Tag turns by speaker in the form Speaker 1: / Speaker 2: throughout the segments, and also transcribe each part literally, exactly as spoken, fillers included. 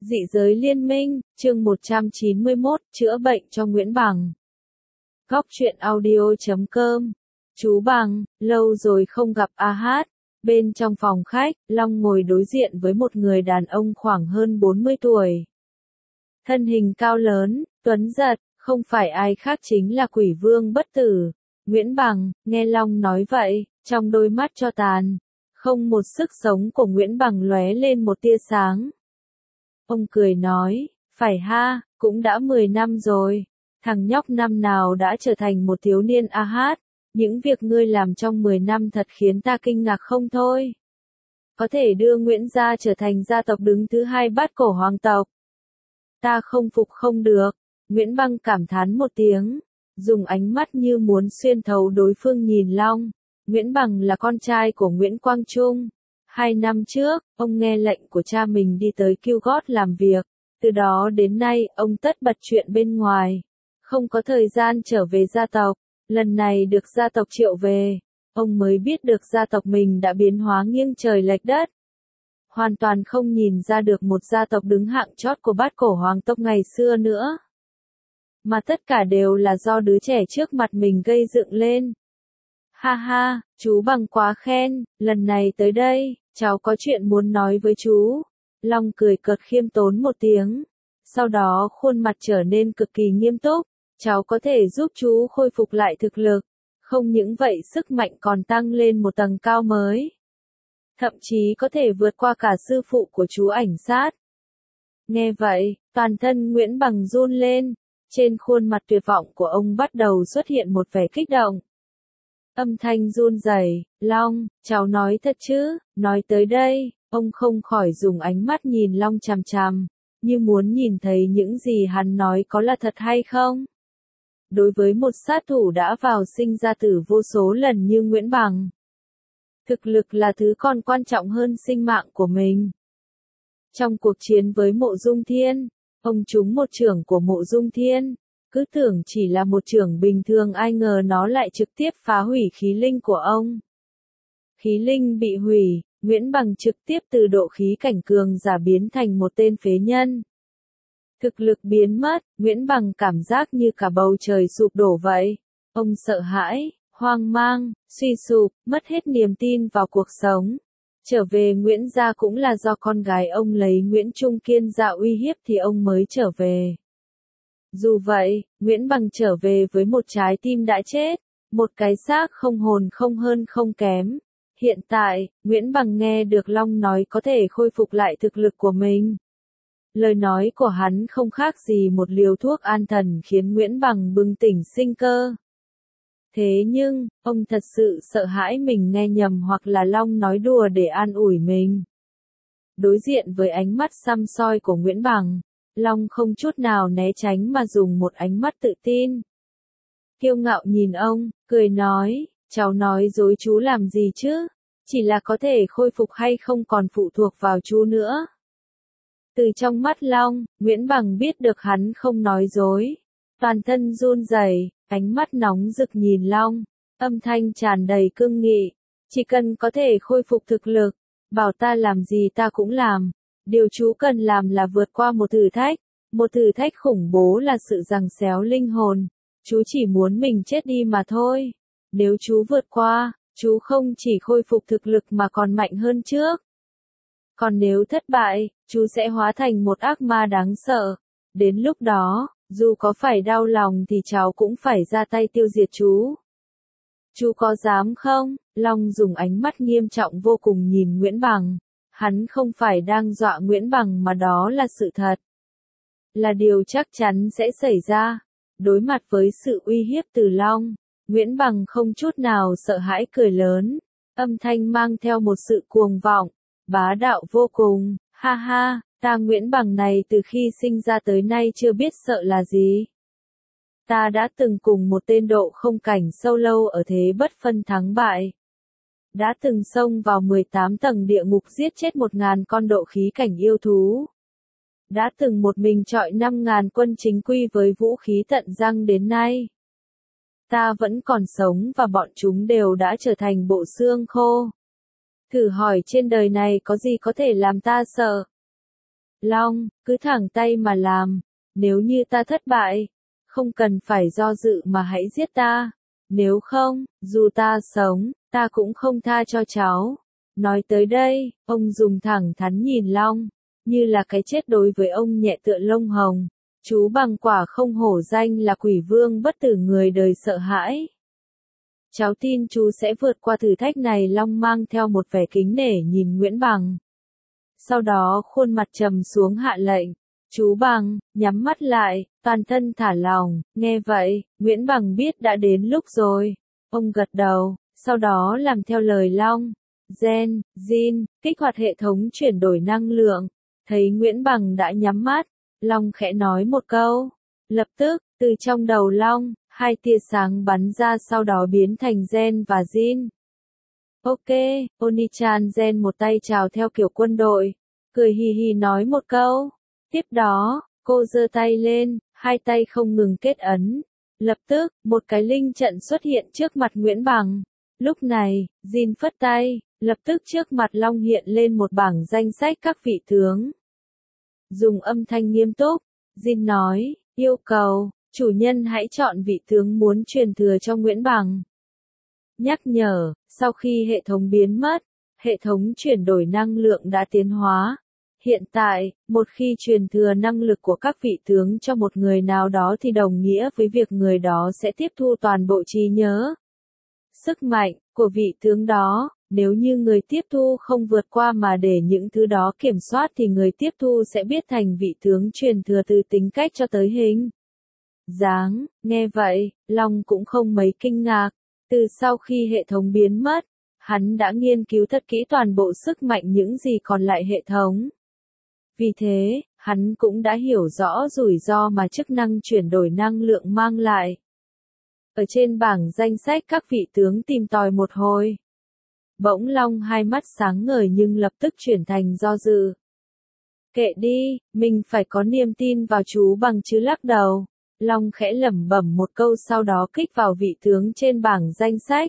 Speaker 1: Dị giới liên minh, chương một trăm chín mươi mốt, chữa bệnh cho Nguyễn Bằng. Góc truyện audio chấm com. Chú Bằng, lâu rồi không gặp a hát. Bên trong phòng khách, Long ngồi đối diện với một người đàn ông khoảng hơn bốn mươi tuổi. Thân hình cao lớn, tuấn giật, không phải ai khác chính là Quỷ Vương bất tử. Nguyễn Bằng, nghe Long nói vậy, trong đôi mắt cho tàn, không một sức sống của Nguyễn Bằng lóe lên một tia sáng. Ông cười nói, phải ha, cũng đã mười năm rồi, thằng nhóc năm nào đã trở thành một thiếu niên a hát, những việc ngươi làm trong mười năm thật khiến ta kinh ngạc không thôi. Có thể đưa Nguyễn gia trở thành gia tộc đứng thứ hai bát cổ hoàng tộc. Ta không phục không được, Nguyễn Bằng cảm thán một tiếng, dùng ánh mắt như muốn xuyên thấu đối phương nhìn Long. Nguyễn Bằng là con trai của Nguyễn Quang Trung. Hai năm trước, ông nghe lệnh của cha mình đi tới Cưu Gót làm việc, từ đó đến nay ông tất bật chuyện bên ngoài, không có thời gian trở về gia tộc. Lần này được gia tộc triệu về, ông mới biết được gia tộc mình đã biến hóa nghiêng trời lệch đất. Hoàn toàn không nhìn ra được một gia tộc đứng hạng chót của bát cổ hoàng tộc ngày xưa nữa. Mà tất cả đều là do đứa trẻ trước mặt mình gây dựng lên. Ha ha, chú Bằng quá khen, lần này tới đây, cháu có chuyện muốn nói với chú. Long cười cợt khiêm tốn một tiếng, sau đó khuôn mặt trở nên cực kỳ nghiêm túc. Cháu có thể giúp chú khôi phục lại thực lực, không những vậy sức mạnh còn tăng lên một tầng cao mới. Thậm chí có thể vượt qua cả sư phụ của chú Ảnh Sát. Nghe vậy, toàn thân Nguyễn Bằng run lên, trên khuôn mặt tuyệt vọng của ông bắt đầu xuất hiện một vẻ kích động. Âm thanh run rẩy, Long, cháu nói thật chứ, nói tới đây, ông không khỏi dùng ánh mắt nhìn Long chằm chằm, như muốn nhìn thấy những gì hắn nói có là thật hay không. Đối với một sát thủ đã vào sinh ra tử vô số lần như Nguyễn Bằng, thực lực là thứ còn quan trọng hơn sinh mạng của mình. Trong cuộc chiến với Mộ Dung Thiên, ông trúng một chưởng của Mộ Dung Thiên, cứ tưởng chỉ là một chưởng bình thường ai ngờ nó lại trực tiếp phá hủy khí linh của ông. Khí linh bị hủy, Nguyễn Bằng trực tiếp từ độ khí cảnh cường giả biến thành một tên phế nhân. Thực lực biến mất, Nguyễn Bằng cảm giác như cả bầu trời sụp đổ vậy. Ông sợ hãi, hoang mang, suy sụp, mất hết niềm tin vào cuộc sống. Trở về Nguyễn gia cũng là do con gái ông lấy Nguyễn Trung Kiên ra uy hiếp thì ông mới trở về. Dù vậy, Nguyễn Bằng trở về với một trái tim đã chết, một cái xác không hồn không hơn không kém. Hiện tại, Nguyễn Bằng nghe được Long nói có thể khôi phục lại thực lực của mình. Lời nói của hắn không khác gì một liều thuốc an thần khiến Nguyễn Bằng bừng tỉnh sinh cơ. Thế nhưng, ông thật sự sợ hãi mình nghe nhầm hoặc là Long nói đùa để an ủi mình. Đối diện với ánh mắt săm soi của Nguyễn Bằng, Long không chút nào né tránh mà dùng một ánh mắt tự tin. Kiêu ngạo nhìn ông, cười nói, cháu nói dối chú làm gì chứ, chỉ là có thể khôi phục hay không còn phụ thuộc vào chú nữa. Từ trong mắt Long, Nguyễn Bằng biết được hắn không nói dối. Toàn thân run rẩy, ánh mắt nóng rực nhìn Long, âm thanh tràn đầy cương nghị. Chỉ cần có thể khôi phục thực lực, bảo ta làm gì ta cũng làm. Điều chú cần làm là vượt qua một thử thách. Một thử thách khủng bố là sự giằng xéo linh hồn. Chú chỉ muốn mình chết đi mà thôi. Nếu chú vượt qua, chú không chỉ khôi phục thực lực mà còn mạnh hơn trước. Còn nếu thất bại, chú sẽ hóa thành một ác ma đáng sợ. Đến lúc đó, dù có phải đau lòng thì cháu cũng phải ra tay tiêu diệt chú. Chú có dám không? Long dùng ánh mắt nghiêm trọng vô cùng nhìn Nguyễn Bằng. Hắn không phải đang dọa Nguyễn Bằng mà đó là sự thật. Là điều chắc chắn sẽ xảy ra. Đối mặt với sự uy hiếp từ Long, Nguyễn Bằng không chút nào sợ hãi cười lớn. Âm thanh mang theo một sự cuồng vọng, bá đạo vô cùng. Ha ha, ta Nguyễn Bằng này từ khi sinh ra tới nay chưa biết sợ là gì. Ta đã từng cùng một tên độ không cảnh sâu lâu ở thế bất phân thắng bại. Đã từng xông vào mười tám tầng địa ngục giết chết một ngàn con độ khí cảnh yêu thú. Đã từng một mình chọi năm ngàn quân chính quy với vũ khí tận răng đến nay. Ta vẫn còn sống và bọn chúng đều đã trở thành bộ xương khô. Thử hỏi trên đời này có gì có thể làm ta sợ? Long, cứ thẳng tay mà làm. Nếu như ta thất bại, không cần phải do dự mà hãy giết ta. Nếu không, dù ta sống, ta cũng không tha cho cháu. Nói tới đây, ông dùng thẳng thắn nhìn Long, như là cái chết đối với ông nhẹ tựa lông hồng. Chú Bằng quả không hổ danh là quỷ vương bất tử người đời sợ hãi. Cháu tin chú sẽ vượt qua thử thách này. Long mang theo một vẻ kính nể nhìn Nguyễn Bằng. Sau đó khuôn mặt trầm xuống hạ lệnh. Chú Bằng, nhắm mắt lại, toàn thân thả lỏng. Nghe vậy, Nguyễn Bằng biết đã đến lúc rồi. Ông gật đầu, sau đó làm theo lời Long. Gen, Jin, kích hoạt hệ thống chuyển đổi năng lượng. Thấy Nguyễn Bằng đã nhắm mắt, Long khẽ nói một câu. Lập tức, từ trong đầu Long, hai tia sáng bắn ra sau đó biến thành Gen và Jin. Ok, Onichan. Gen một tay chào theo kiểu quân đội, cười hì hì nói một câu. Tiếp đó, cô giơ tay lên, hai tay không ngừng kết ấn. Lập tức, một cái linh trận xuất hiện trước mặt Nguyễn Bằng. Lúc này, Jin phất tay, lập tức trước mặt Long hiện lên một bảng danh sách các vị tướng. Dùng âm thanh nghiêm túc, Jin nói, yêu cầu, chủ nhân hãy chọn vị tướng muốn truyền thừa cho Nguyễn Bằng. Nhắc nhở, sau khi hệ thống biến mất, hệ thống chuyển đổi năng lượng đã tiến hóa. Hiện tại, một khi truyền thừa năng lực của các vị tướng cho một người nào đó thì đồng nghĩa với việc người đó sẽ tiếp thu toàn bộ trí nhớ. Sức mạnh của vị tướng đó, nếu như người tiếp thu không vượt qua mà để những thứ đó kiểm soát thì người tiếp thu sẽ biết thành vị tướng truyền thừa từ tính cách cho tới hình dáng. Nghe vậy, Long cũng không mấy kinh ngạc. Từ sau khi hệ thống biến mất, hắn đã nghiên cứu thật kỹ toàn bộ sức mạnh những gì còn lại hệ thống. Vì thế, hắn cũng đã hiểu rõ rủi ro mà chức năng chuyển đổi năng lượng mang lại. Ở trên bảng danh sách các vị tướng tìm tòi một hồi. Bỗng Long hai mắt sáng ngời nhưng lập tức chuyển thành do dự. Kệ đi, mình phải có niềm tin vào chú Bằng chứ. Lắc đầu, Long khẽ lẩm bẩm một câu sau đó kích vào vị tướng trên bảng danh sách.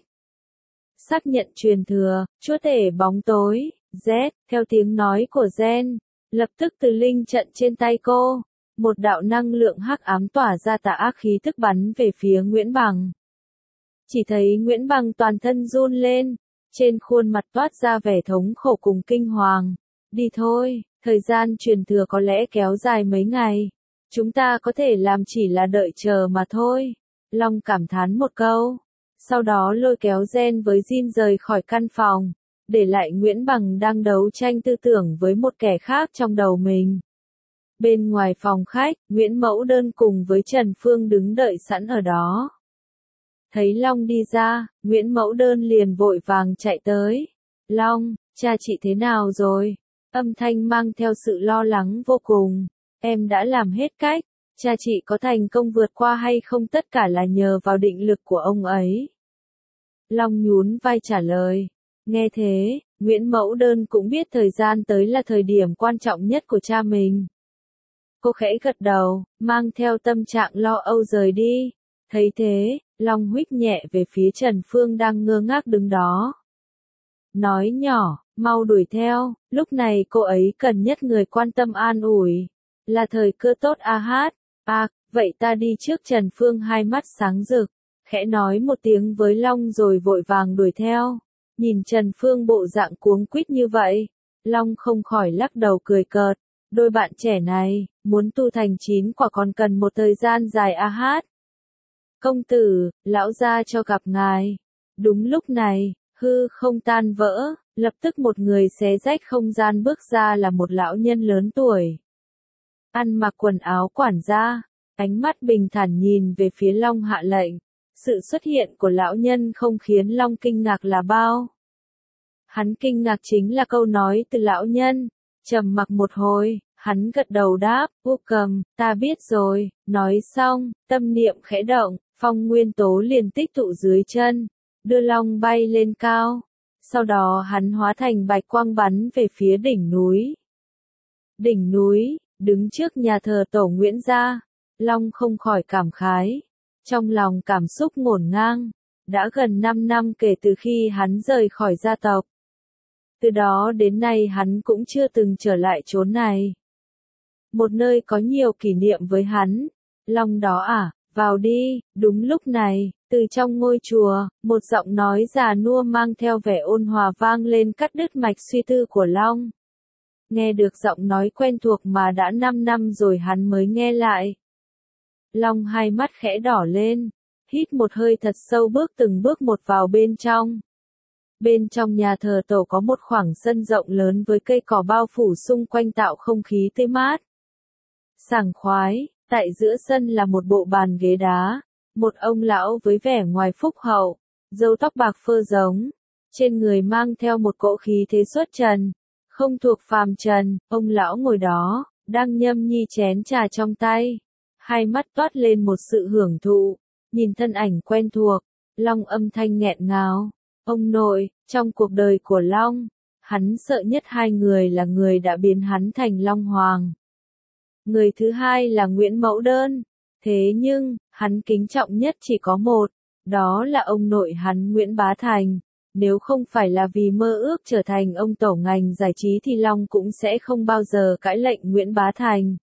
Speaker 1: Xác nhận truyền thừa, chúa tể bóng tối, Z, theo tiếng nói của Gen. Lập tức từ linh trận trên tay cô, một đạo năng lượng hắc ám tỏa ra tà ác khí tức bắn về phía Nguyễn Bằng. Chỉ thấy Nguyễn Bằng toàn thân run lên, trên khuôn mặt toát ra vẻ thống khổ cùng kinh hoàng. Đi thôi, thời gian truyền thừa có lẽ kéo dài mấy ngày. Chúng ta có thể làm chỉ là đợi chờ mà thôi. Long cảm thán một câu. Sau đó lôi kéo Gen với Jin rời khỏi căn phòng, để lại Nguyễn Bằng đang đấu tranh tư tưởng với một kẻ khác trong đầu mình. Bên ngoài phòng khách, Nguyễn Mẫu Đơn cùng với Trần Phương đứng đợi sẵn ở đó. Thấy Long đi ra, Nguyễn Mẫu Đơn liền vội vàng chạy tới. Long, cha chị thế nào rồi? Âm thanh mang theo sự lo lắng vô cùng. Em đã làm hết cách. Cha chị có thành công vượt qua hay không tất cả là nhờ vào định lực của ông ấy. Long nhún vai trả lời. Nghe thế, Nguyễn Mẫu Đơn cũng biết thời gian tới là thời điểm quan trọng nhất của cha mình. Cô khẽ gật đầu, mang theo tâm trạng lo âu rời đi. Thấy thế, Long huých nhẹ về phía Trần Phương đang ngơ ngác đứng đó. Nói nhỏ, mau đuổi theo, lúc này cô ấy cần nhất người quan tâm an ủi. Là thời cơ tốt a hát. À, vậy ta đi trước. Trần Phương hai mắt sáng rực, khẽ nói một tiếng với Long rồi vội vàng đuổi theo. Nhìn Trần Phương bộ dạng cuống quýt như vậy, Long không khỏi lắc đầu cười cợt. Đôi bạn trẻ này, muốn tu thành chín quả còn cần một thời gian dài a hát. Công tử, lão gia cho gặp ngài. Đúng lúc này, hư không tan vỡ, lập tức một người xé rách không gian bước ra là một lão nhân lớn tuổi. Ăn mặc quần áo quản gia, ánh mắt bình thản nhìn về phía Long hạ lệnh. Sự xuất hiện của lão nhân không khiến Long kinh ngạc là bao. Hắn kinh ngạc chính là câu nói từ lão nhân. Trầm mặc một hồi, hắn gật đầu đáp, vô cầm, ta biết rồi. Nói xong, tâm niệm khẽ động, phong nguyên tố liền tích tụ dưới chân, đưa Long bay lên cao. Sau đó hắn hóa thành bạch quang bắn về phía đỉnh núi. Đỉnh núi, đứng trước nhà thờ tổ Nguyễn gia, Long không khỏi cảm khái. Trong lòng cảm xúc ngổn ngang, đã gần năm năm kể từ khi hắn rời khỏi gia tộc. Từ đó đến nay hắn cũng chưa từng trở lại chốn này. một nơi có nhiều kỷ niệm với hắn. Long đó à, vào đi. Đúng lúc này, từ trong ngôi chùa, một giọng nói già nua mang theo vẻ ôn hòa vang lên cắt đứt mạch suy tư của Long. Nghe được giọng nói quen thuộc mà đã năm năm rồi hắn mới nghe lại. Long hai mắt khẽ đỏ lên, hít một hơi thật sâu bước từng bước một vào bên trong. Bên trong nhà thờ tổ có một khoảng sân rộng lớn với cây cỏ bao phủ xung quanh tạo không khí tươi mát. Sảng khoái, tại giữa sân là một bộ bàn ghế đá, một ông lão với vẻ ngoài phúc hậu, râu tóc bạc phơ giống, trên người mang theo một cỗ khí thế xuất trần, không thuộc phàm trần, ông lão ngồi đó, đang nhâm nhi chén trà trong tay, hai mắt toát lên một sự hưởng thụ, nhìn thân ảnh quen thuộc, Long âm thanh nghẹn ngào, ông nội, trong cuộc đời của Long, hắn sợ nhất hai người là người đã biến hắn thành Long Hoàng. Người thứ hai là Nguyễn Mẫu Đơn, thế nhưng, hắn kính trọng nhất chỉ có một, đó là ông nội hắn Nguyễn Bá Thành. Nếu không phải là vì mơ ước trở thành ông tổ ngành giải trí thì Long cũng sẽ không bao giờ cãi lệnh Nguyễn Bá Thành.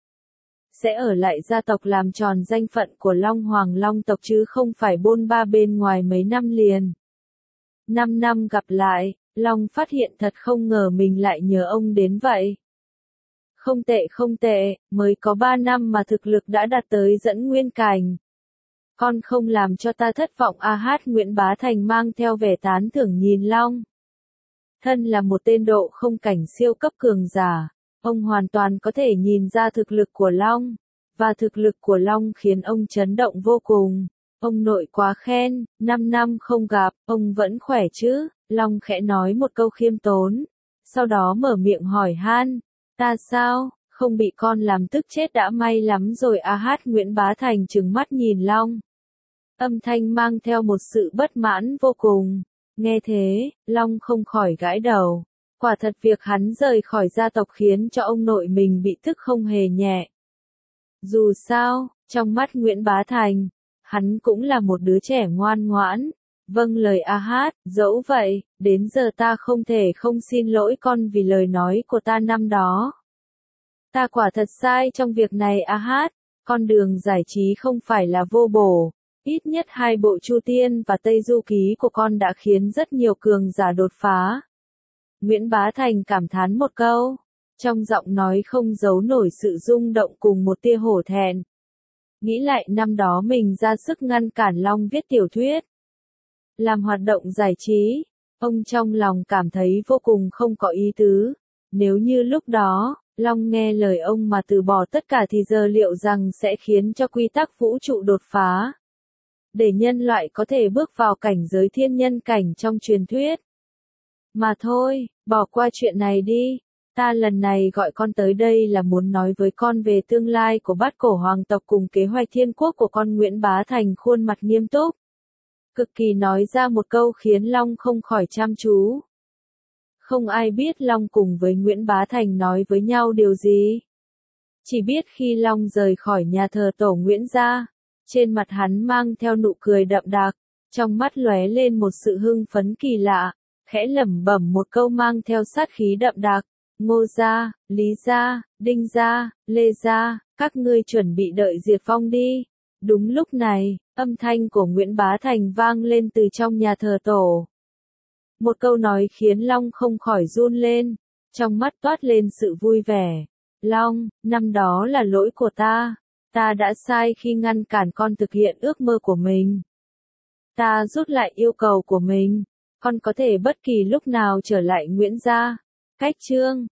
Speaker 1: Sẽ ở lại gia tộc làm tròn danh phận của Long Hoàng Long tộc chứ không phải bôn ba bên ngoài mấy năm liền. Năm năm gặp lại, Long phát hiện thật không ngờ mình lại nhớ ông đến vậy. Không tệ không tệ, mới có ba năm mà thực lực đã đạt tới dẫn nguyên cảnh. Con không làm cho ta thất vọng a hát Nguyễn Bá Thành mang theo vẻ tán thưởng nhìn Long. Thân là một tên độ không cảnh siêu cấp cường giả, ông hoàn toàn có thể nhìn ra thực lực của Long, và thực lực của Long khiến ông chấn động vô cùng. Ông nội quá khen, năm năm không gặp, ông vẫn khỏe chứ? Long khẽ nói một câu khiêm tốn, sau đó mở miệng hỏi han, ta sao, không bị con làm tức chết đã may lắm rồi a hát Nguyễn Bá Thành trừng mắt nhìn Long. Âm thanh mang theo một sự bất mãn vô cùng. Nghe thế, Long không khỏi gãi đầu. Quả thật việc hắn rời khỏi gia tộc khiến cho ông nội mình bị tức không hề nhẹ. Dù sao, trong mắt Nguyễn Bá Thành, hắn cũng là một đứa trẻ ngoan ngoãn. Vâng lời a hát, dẫu vậy, đến giờ ta không thể không xin lỗi con vì lời nói của ta năm đó. Ta quả thật sai trong việc này a hát, con đường giải trí không phải là vô bổ. Ít nhất hai bộ Chu Tiên và Tây Du Ký của con đã khiến rất nhiều cường giả đột phá. Nguyễn Bá Thành cảm thán một câu, trong giọng nói không giấu nổi sự rung động cùng một tia hổ thẹn. Nghĩ lại năm đó mình ra sức ngăn cản Long viết tiểu thuyết, làm hoạt động giải trí, ông trong lòng cảm thấy vô cùng không có ý tứ. Nếu như lúc đó, Long nghe lời ông mà từ bỏ tất cả thì giờ liệu rằng sẽ khiến cho quy tắc vũ trụ đột phá. Để nhân loại có thể bước vào cảnh giới thiên nhân cảnh trong truyền thuyết. Mà thôi, bỏ qua chuyện này đi. Ta lần này gọi con tới đây là muốn nói với con về tương lai của Bát Cổ Hoàng tộc cùng kế hoạch thiên quốc của con. Nguyễn Bá Thành khuôn mặt nghiêm túc, cực kỳ nói ra một câu khiến Long không khỏi chăm chú. Không ai biết Long cùng với Nguyễn Bá Thành nói với nhau điều gì. Chỉ biết khi Long rời khỏi nhà thờ tổ Nguyễn gia, trên mặt hắn mang theo nụ cười đậm đặc, trong mắt lóe lên một sự hưng phấn kỳ lạ, khẽ lẩm bẩm một câu mang theo sát khí đậm đặc, Ngô gia, Lý gia, Đinh gia, Lê gia, các ngươi chuẩn bị đợi diệt vong đi. Đúng lúc này, âm thanh của Nguyễn Bá Thành vang lên từ trong nhà thờ tổ. Một câu nói khiến Long không khỏi run lên, trong mắt toát lên sự vui vẻ. Long, năm đó là lỗi của ta. Ta đã sai khi ngăn cản con thực hiện ước mơ của mình. Ta rút lại yêu cầu của mình. Con có thể bất kỳ lúc nào trở lại Nguyễn gia. Cách chương